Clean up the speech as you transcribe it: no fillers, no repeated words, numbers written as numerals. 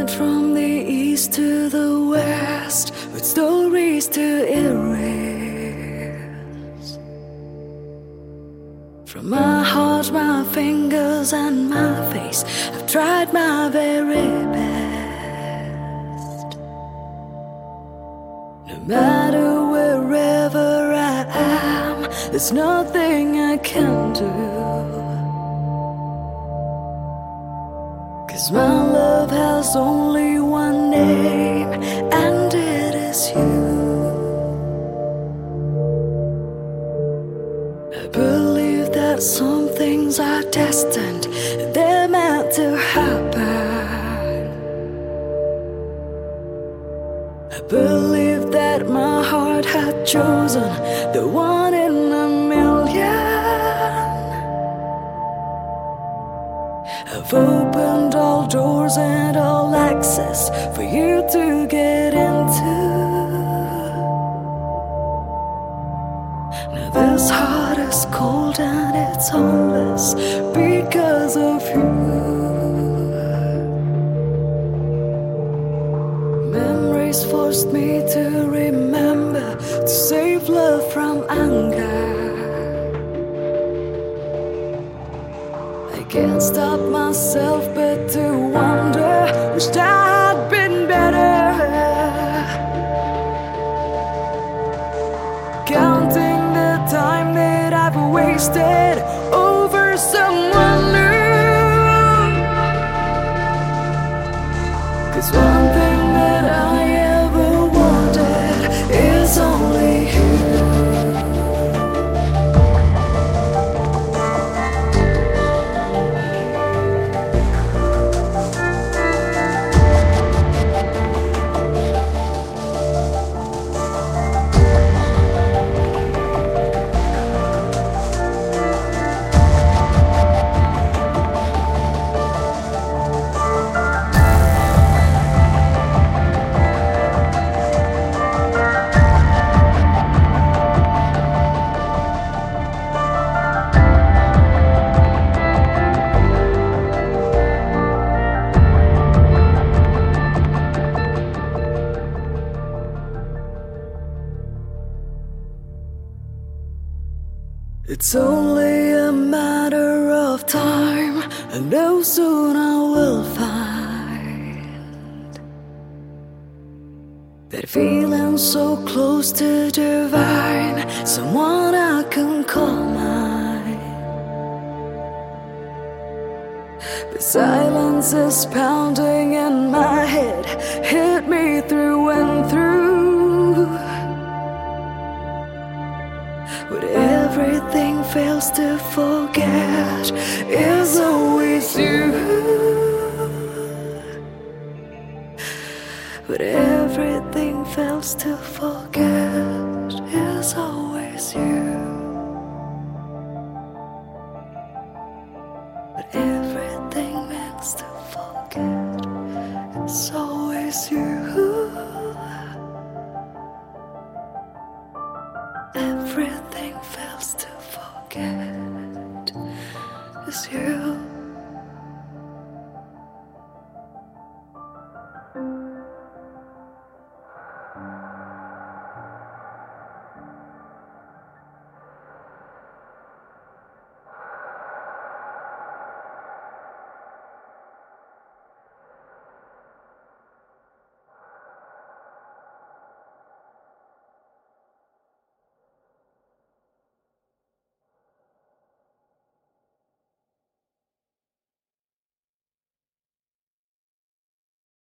went from the east to the west with stories to erase. From my heart, my fingers, and my face, I've tried my very best. No matter wherever I am, there's nothing I can do. 'Cause my love has only one name, and it is you. I believe that some things are destined, they're meant to happen. I believe that my heart had chosen the one in a million. I've opened all doors and all access for you to get into. Now this heart is cold and it's homeless because of you. Memories forced me to remember to save love from anger. I can't stop myself but to wonder, wished I had been better. Counting the time that I've wasted over someone new. 'Cause one thing that I ever wanted is only you. It's only a matter of time, I know soon I will find that feeling so close to divine, someone I can call mine. But silence is pounding in my head, hit me through and through. But everything fails to forget is always you. But everything fails to forget is always you. But everything fails to forget is always you. Everything fails to forget is you.